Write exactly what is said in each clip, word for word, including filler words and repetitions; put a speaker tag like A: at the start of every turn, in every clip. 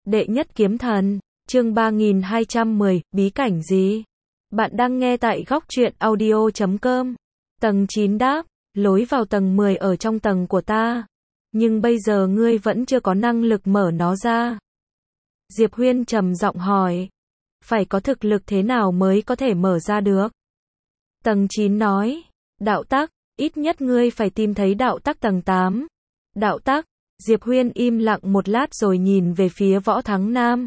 A: Đệ nhất kiếm thần, chương ba nghìn hai trăm mười, bí cảnh gì? Bạn đang nghe tại góc truyện audio chấm com. Tầng chín đáp, lối vào tầng mười ở trong tầng của ta. Nhưng bây giờ ngươi vẫn chưa có năng lực mở nó ra. Diệp Huyên trầm giọng hỏi. Phải có thực lực thế nào mới có thể mở ra được? Tầng chín nói, đạo tắc, ít nhất ngươi phải tìm thấy đạo tắc tầng tám. Đạo tắc, Diệp Huyên im lặng một lát rồi nhìn về phía Võ Thắng Nam.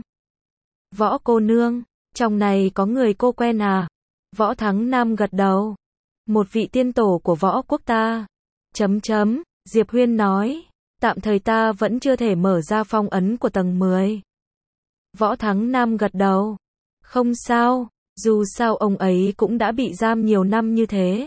A: Võ cô nương, trong này có người cô quen à? Võ Thắng Nam gật đầu. Một vị tiên tổ của võ quốc ta. Chấm chấm, Diệp Huyên nói, tạm thời ta vẫn chưa thể mở ra phong ấn của tầng mười. Võ Thắng Nam gật đầu. Không sao, dù sao ông ấy cũng đã bị giam nhiều năm như thế.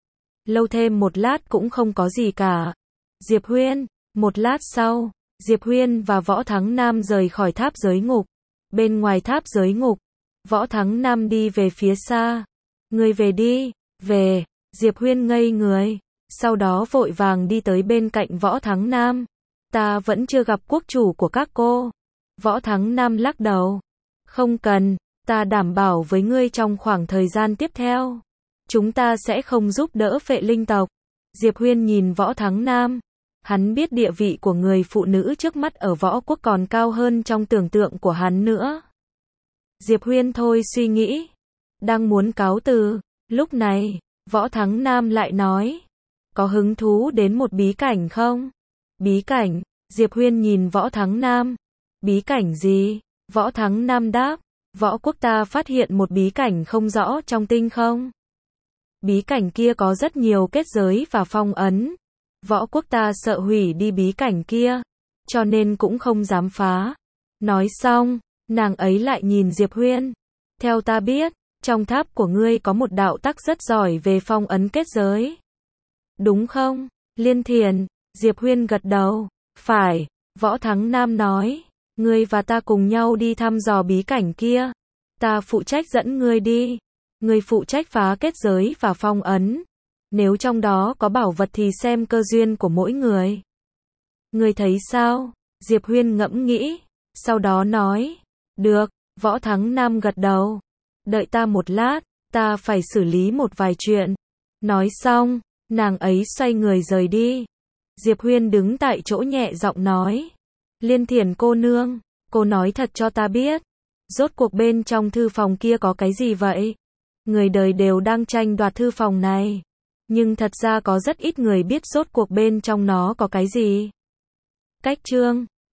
A: Lâu thêm một lát cũng không có gì cả. Diệp Huyên, một lát sau, Diệp Huyên và Võ Thắng Nam rời khỏi tháp giới ngục. Bên ngoài tháp giới ngục, Võ Thắng Nam đi về phía xa. Người về đi, về, Diệp Huyên ngây người, sau đó vội vàng đi tới bên cạnh Võ Thắng Nam. Ta vẫn chưa gặp quốc chủ của các cô. Võ Thắng Nam lắc đầu. Không cần, ta đảm bảo với ngươi trong khoảng thời gian tiếp theo, chúng ta sẽ không giúp đỡ Phệ Linh tộc. Diệp Huyên nhìn Võ Thắng Nam. Hắn biết địa vị của người phụ nữ trước mắt ở võ quốc còn cao hơn trong tưởng tượng của hắn nữa. Diệp Huyên thôi suy nghĩ. Đang muốn cáo từ. Lúc này, Võ Thắng Nam lại nói. Có hứng thú đến một bí cảnh không? Bí cảnh? Diệp Huyên nhìn Võ Thắng Nam. Bí cảnh gì? Võ Thắng Nam đáp. Võ quốc ta phát hiện một bí cảnh không rõ trong tinh không. Bí cảnh kia có rất nhiều kết giới và phong ấn. Võ quốc ta sợ hủy đi bí cảnh kia, cho nên cũng không dám phá. Nói xong, nàng ấy lại nhìn Diệp Huyên. Theo ta biết, trong tháp của ngươi có một đạo tắc rất giỏi về phong ấn kết giới. Đúng không, Liên Thiền? Diệp Huyên gật đầu. Phải, Võ Thắng Nam nói. Ngươi và ta cùng nhau đi thăm dò bí cảnh kia. Ta phụ trách dẫn ngươi đi. Ngươi phụ trách phá kết giới và phong ấn. Nếu trong đó có bảo vật thì xem cơ duyên của mỗi người. Ngươi thấy sao? Diệp Huyên ngẫm nghĩ, sau đó nói. Được, Võ Thắng Nam gật đầu. Đợi ta một lát, ta phải xử lý một vài chuyện. Nói xong, nàng ấy xoay người rời đi. Diệp Huyên đứng tại chỗ nhẹ giọng nói. Liên Thiền cô nương, cô nói thật cho ta biết. Rốt cuộc bên trong thư phòng kia có cái gì vậy? Người đời đều đang tranh đoạt thư phòng này. Nhưng thật ra có rất ít người biết rốt cuộc bên trong nó có cái gì. Cách chương